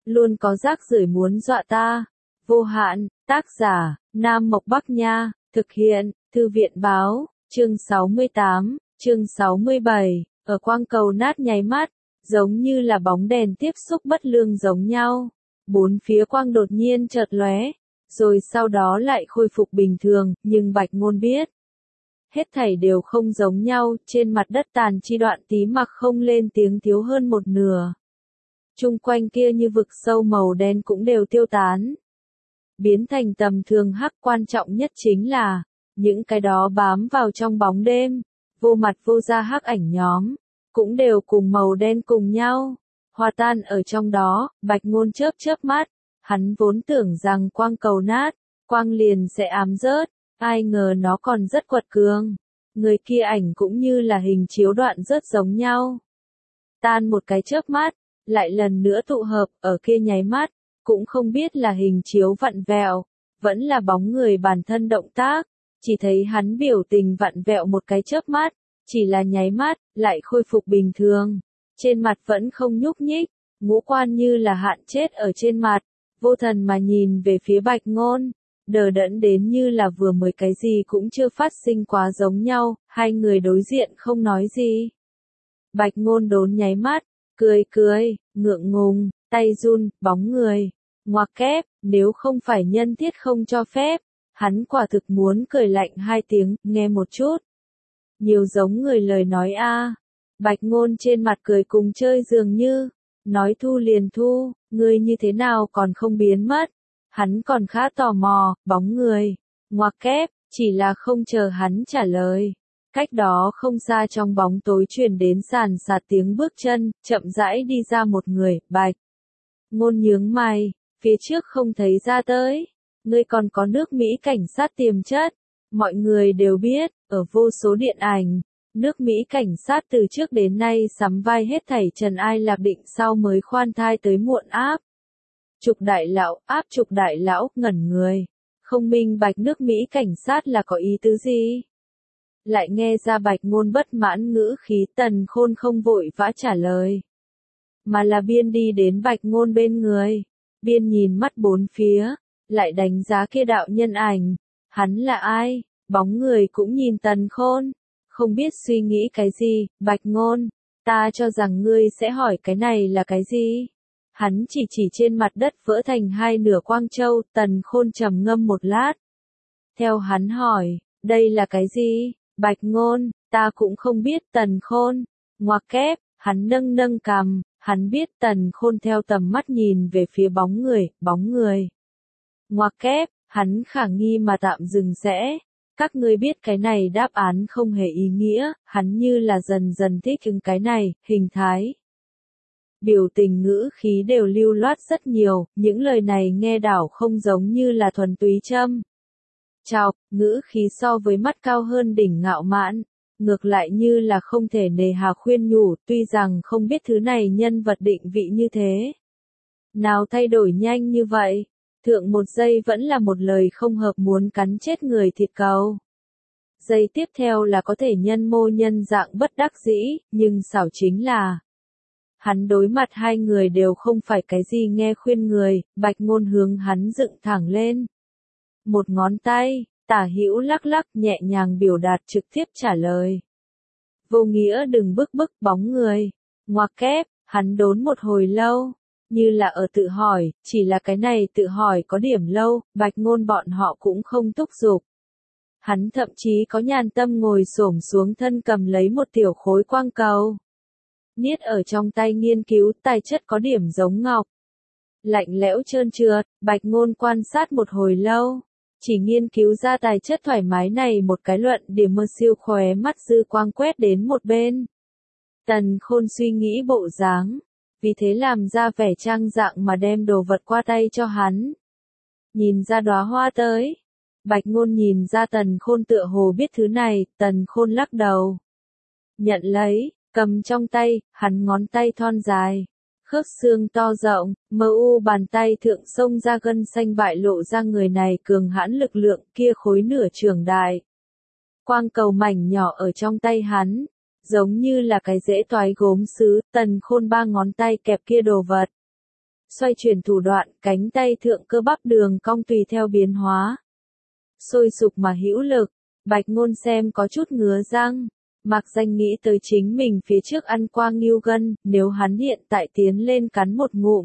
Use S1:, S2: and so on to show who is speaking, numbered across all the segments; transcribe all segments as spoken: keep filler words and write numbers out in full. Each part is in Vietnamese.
S1: luôn có rác rưởi muốn dọa ta. Vô hạn, tác giả, Nam Mộc Bắc Nha, thực hiện, Thư viện Báo, chương sáu mươi tám, chương sáu mươi bảy, ở quang cầu nát nháy mắt, giống như là bóng đèn tiếp xúc bất lương giống nhau. Bốn phía quang đột nhiên chợt lóe, rồi sau đó lại khôi phục bình thường, nhưng Bạch Ngôn biết. Hết thảy đều không giống nhau, trên mặt đất tàn chi đoạn tí mặc không lên tiếng thiếu hơn một nửa. Trung quanh kia như vực sâu màu đen cũng đều tiêu tán. Biến thành tầm thường hắc, quan trọng nhất chính là, những cái đó bám vào trong bóng đêm, vô mặt vô da hắc ảnh nhóm, cũng đều cùng màu đen cùng nhau, hòa tan ở trong đó. Bạch Ngôn chớp chớp mắt, hắn vốn tưởng rằng quang cầu nát, quang liền sẽ ám rớt, ai ngờ nó còn rất quật cường. Người kia ảnh cũng như là hình chiếu đoạn rớt giống nhau. Tan một cái chớp mắt, lại lần nữa tụ hợp, ở kia nháy mắt, cũng không biết là hình chiếu vặn vẹo, vẫn là bóng người bản thân động tác, chỉ thấy hắn biểu tình vặn vẹo một cái chớp mắt, chỉ là nháy mắt, lại khôi phục bình thường, trên mặt vẫn không nhúc nhích, ngũ quan như là hạn chết ở trên mặt, vô thần mà nhìn về phía Bạch Ngôn, đờ đẫn đến như là vừa mới cái gì cũng chưa phát sinh quá giống nhau, hai người đối diện không nói gì. Bạch Ngôn đốn nháy mắt, cười cười, ngượng ngùng, tay run, bóng người, ngoặc kép, nếu không phải nhân thiết không cho phép, hắn quả thực muốn cười lạnh hai tiếng, nghe một chút. Nhiều giống người lời nói a. Bạch Ngôn trên mặt cười cùng chơi dường như, nói thu liền thu, ngươi như thế nào còn không biến mất. Hắn còn khá tò mò, bóng người, ngoặc kép, chỉ là không chờ hắn trả lời. Cách đó không xa trong bóng tối truyền đến sàn sạt tiếng bước chân, chậm rãi đi ra một người. Bạch Ngôn nhướng mày, phía trước không thấy ra tới. Ngươi còn có nước Mỹ cảnh sát tiềm chất. Mọi người đều biết, ở vô số điện ảnh, nước Mỹ cảnh sát từ trước đến nay sắm vai hết thảy Trần Ai Lạp định sau mới khoan thai tới muộn áp. Trục đại lão, áp trục đại lão, ngẩn người. Không minh bạch nước Mỹ cảnh sát là có ý tứ gì? Lại nghe ra Bạch Ngôn bất mãn ngữ khí. Tần Khôn không vội vã trả lời, mà là biên đi đến Bạch Ngôn bên người, biên nhìn mắt bốn phía, lại đánh giá kia đạo nhân ảnh. Hắn là ai? Bóng người cũng nhìn Tần Khôn, không biết suy nghĩ cái gì. Bạch Ngôn, ta cho rằng ngươi sẽ hỏi cái này là cái gì? Hắn chỉ chỉ trên mặt đất vỡ thành hai nửa quang châu. Tần Khôn trầm ngâm một lát. Theo hắn hỏi, đây là cái gì? Bạch Ngôn, ta cũng không biết. Tần Khôn, ngoặc kép, hắn nâng nâng cằm, hắn biết. Tần Khôn theo tầm mắt nhìn về phía bóng người, bóng người. Ngoặc kép, hắn khả nghi mà tạm dừng sẽ. Các ngươi biết cái này đáp án không hề ý nghĩa, hắn như là dần dần thích ứng cái này, hình thái. Biểu tình ngữ khí đều lưu loát rất nhiều, những lời này nghe đảo không giống như là thuần túy châm chọc, ngữ khí so với mắt cao hơn đỉnh ngạo mạn, ngược lại như là không thể nề hà khuyên nhủ, tuy rằng không biết thứ này nhân vật định vị như thế nào thay đổi nhanh như vậy, thượng một giây vẫn là một lời không hợp muốn cắn chết người thịt cầu. Giây tiếp theo là có thể nhân mô nhân dạng bất đắc dĩ, nhưng xảo chính là hắn đối mặt hai người đều không phải cái gì nghe khuyên người. Bạch Ngôn hướng hắn dựng thẳng lên một ngón tay, tả hữu lắc lắc, nhẹ nhàng biểu đạt trực tiếp trả lời. Vô nghĩa đừng bức bức. Bóng người, ngoặc kép, hắn đốn một hồi lâu, như là ở tự hỏi, chỉ là cái này tự hỏi có điểm lâu. Bạch Ngôn bọn họ cũng không thúc giục. Hắn thậm chí có nhàn tâm ngồi xổm xuống thân cầm lấy một tiểu khối quang cầu, niết ở trong tay nghiên cứu. Tài chất có điểm giống ngọc, lạnh lẽo trơn trượt. Bạch Ngôn quan sát một hồi lâu, chỉ nghiên cứu ra tài chất thoải mái này một cái luận điểm. Mơ siêu khóe mắt dư quang quét đến một bên. Tần Khôn suy nghĩ bộ dáng, vì thế làm ra vẻ trang dạng mà đem đồ vật qua tay cho hắn. Nhìn ra đóa hoa tới. Bạch Ngôn nhìn ra Tần Khôn tựa hồ biết thứ này. Tần Khôn lắc đầu, nhận lấy, cầm trong tay. Hắn ngón tay thon dài, khớp xương to rộng, mờ u bàn tay thượng xông ra gân xanh bại lộ ra người này cường hãn lực lượng. Kia khối nửa trưởng đại quang cầu mảnh nhỏ ở trong tay hắn, giống như là cái rễ toái gốm sứ. Tần Khôn ba ngón tay kẹp kia đồ vật, xoay chuyển thủ đoạn, cánh tay thượng cơ bắp đường cong tùy theo biến hóa. Sôi sục mà hữu lực, Bạch Ngôn xem có chút ngứa răng. Mạc Danh nghĩ tới chính mình phía trước ăn qua ngưu gân, nếu hắn hiện tại tiến lên cắn một ngụm.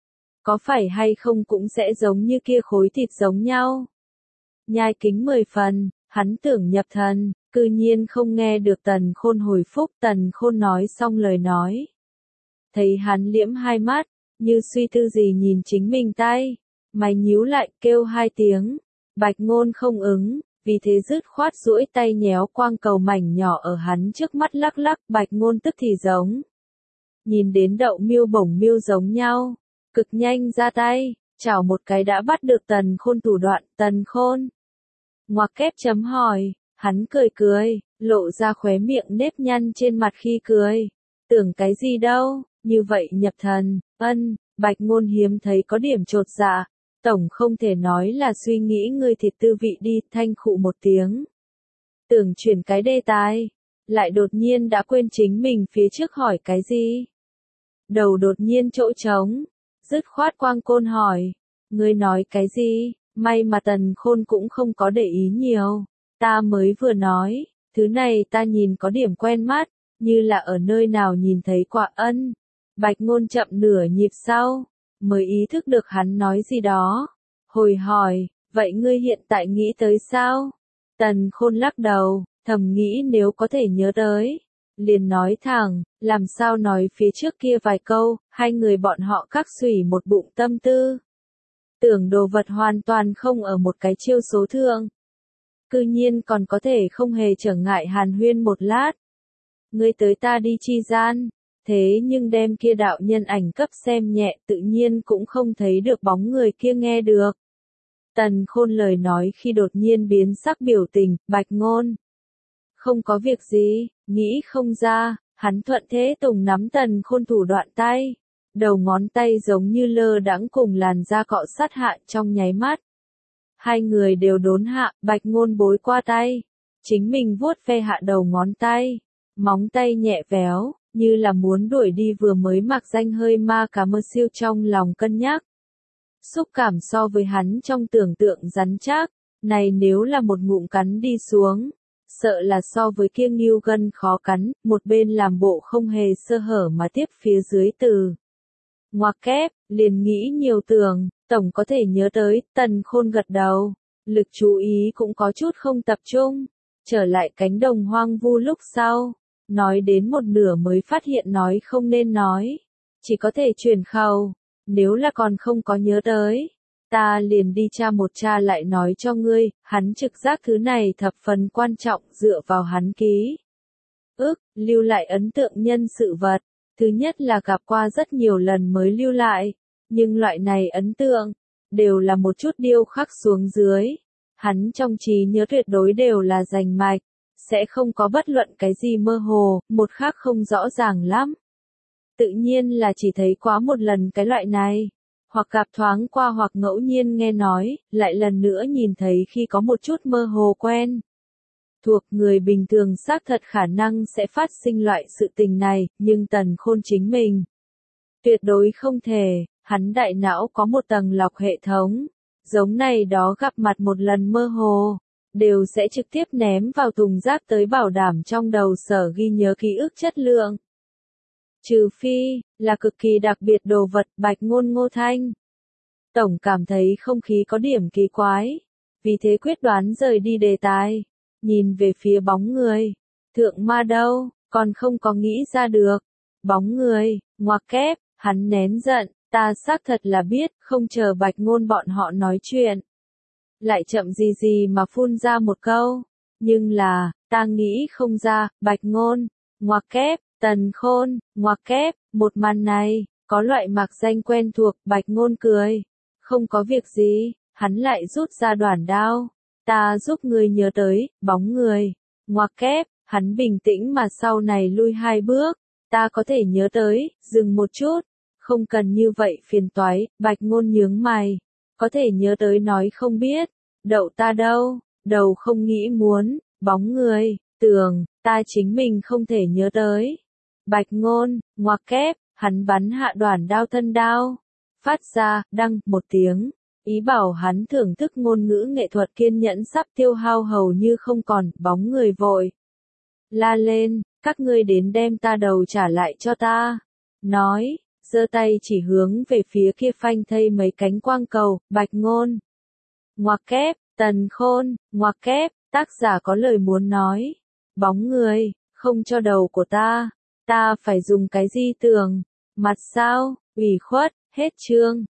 S1: Có phải hay không cũng sẽ giống như kia khối thịt giống nhau. Nhai kính mười phần, hắn tưởng nhập thần, cư nhiên không nghe được Tần Khôn hồi phúc. Tần Khôn nói xong lời nói. Thấy hắn liễm hai mắt, như suy tư gì nhìn chính mình tay. Mày nhíu lại kêu hai tiếng. Bạch Ngôn không ứng, vì thế dứt khoát duỗi tay nhéo quang cầu mảnh nhỏ ở hắn trước mắt lắc lắc. Bạch Ngôn tức thì giống. Nhìn đến đậu miêu bổng miêu giống nhau. Cực nhanh ra tay, chảo một cái đã bắt được Tần Khôn thủ đoạn. Tần Khôn. Ngoặc kép chấm hỏi, hắn cười cười, lộ ra khóe miệng nếp nhăn trên mặt khi cười. Tưởng cái gì đâu, như vậy nhập thần, ân, Bạch Ngôn hiếm thấy có điểm chột dạ. Tổng không thể nói là suy nghĩ người thịt tư vị đi, thanh khụ một tiếng. Tưởng chuyển cái đề tài, lại đột nhiên đã quên chính mình phía trước hỏi cái gì. Đầu đột nhiên chỗ trống, dứt khoát quang côn hỏi, ngươi nói cái gì, may mà Tần Khôn cũng không có để ý nhiều. Ta mới vừa nói, thứ này ta nhìn có điểm quen mắt, như là ở nơi nào nhìn thấy quả ân. Bạch Ngôn chậm nửa nhịp sau, mới ý thức được hắn nói gì đó. Hồi hỏi, vậy ngươi hiện tại nghĩ tới sao? Tần Khôn lắc đầu, thầm nghĩ nếu có thể nhớ tới. Liền nói thẳng, làm sao nói phía trước kia vài câu, hai người bọn họ các xủy một bụng tâm tư. Tưởng đồ vật hoàn toàn không ở một cái chiêu số thượng. Cư nhiên còn có thể không hề trở ngại hàn huyên một lát. Ngươi tới ta đi chi gian, thế nhưng đem kia đạo nhân ảnh cấp xem nhẹ tự nhiên cũng không thấy được bóng người kia nghe được. Tần Khôn lời nói khi đột nhiên biến sắc biểu tình, Bạch Ngôn. Không có việc gì, nghĩ không ra, hắn thuận thế tùng nắm Tần Khôn thủ đoạn tay. Đầu ngón tay giống như lơ đãng cùng làn da cọ sát hạ trong nháy mắt. Hai người đều đốn hạ, Bạch Ngôn bối qua tay. Chính mình vuốt ve hạ đầu ngón tay. Móng tay nhẹ véo, như là muốn đuổi đi vừa mới Mạc Danh hơi ma cả mơ siêu trong lòng cân nhắc. Xúc cảm so với hắn trong tưởng tượng rắn chắc, này nếu là một ngụm cắn đi xuống, sợ là so với kia ngưu gân khó cắn, một bên làm bộ không hề sơ hở mà tiếp phía dưới từ. Ngoặc kép, liền nghĩ nhiều tưởng, tổng có thể nhớ tới, Tần Khôn gật đầu, lực chú ý cũng có chút không tập trung, trở lại cánh đồng hoang vu lúc sau, nói đến một nửa mới phát hiện nói không nên nói, chỉ có thể chuyển khẩu, nếu là còn không có nhớ tới, ta liền đi tra một tra lại nói cho ngươi, hắn trực giác thứ này thập phần quan trọng dựa vào hắn ký. Ước, lưu lại ấn tượng nhân sự vật. Thứ nhất là gặp qua rất nhiều lần mới lưu lại, nhưng loại này ấn tượng, đều là một chút điêu khắc xuống dưới. Hắn trong trí nhớ tuyệt đối đều là rành mạch, sẽ không có bất luận cái gì mơ hồ, một khác không rõ ràng lắm. Tự nhiên là chỉ thấy quá một lần cái loại này, hoặc gặp thoáng qua hoặc ngẫu nhiên nghe nói, lại lần nữa nhìn thấy khi có một chút mơ hồ quen. Thuộc người bình thường xác thật khả năng sẽ phát sinh loại sự tình này, nhưng Tần Khôn chính mình tuyệt đối không thể, hắn đại não có một tầng lọc hệ thống, giống này đó gặp mặt một lần mơ hồ, đều sẽ trực tiếp ném vào thùng rác tới bảo đảm trong đầu sở ghi nhớ ký ức chất lượng. Trừ phi, là cực kỳ đặc biệt đồ vật. Bạch Ngôn Ngô Thanh. Tổng cảm thấy không khí có điểm kỳ quái, vì thế quyết đoán rời đi đề tài. Nhìn về phía bóng người, thượng ma đâu, còn không có nghĩ ra được. Bóng người, ngoặc kép, hắn nén giận, ta xác thật là biết, không chờ Bạch Ngôn bọn họ nói chuyện. Lại chậm gì gì mà phun ra một câu, nhưng là, ta nghĩ không ra, Bạch Ngôn, ngoặc kép, Tần Khôn, ngoặc kép, một màn này, có loại Mạc Danh quen thuộc, Bạch Ngôn cười. Không có việc gì, hắn lại rút ra đoản đao. Ta giúp ngươi nhớ tới, bóng người. Ngoặc kép, hắn bình tĩnh mà sau này lui hai bước. Ta có thể nhớ tới, dừng một chút. Không cần như vậy phiền toái, Bạch Ngôn nhướng mày. Có thể nhớ tới nói không biết. Đậu ta đâu, đầu không nghĩ muốn, bóng người, tường, ta chính mình không thể nhớ tới. Bạch Ngôn, ngoặc kép, hắn bắn hạ đoản đao thân đao. phát ra, đăng, một tiếng. Ý bảo hắn thưởng thức ngôn ngữ nghệ thuật kiên nhẫn sắp tiêu hao hầu như không còn, bóng người vội. La lên, các ngươi đến đem ta đầu trả lại cho ta. Nói, giơ tay chỉ hướng về phía kia phanh thây mấy cánh quang cầu, Bạch Ngôn. Ngoặc kép, Tần Khôn, ngoặc kép, tác giả có lời muốn nói. Bóng người, không cho đầu của ta, ta phải dùng cái gì tưởng, mặt sao, ủy khuất, hết chương.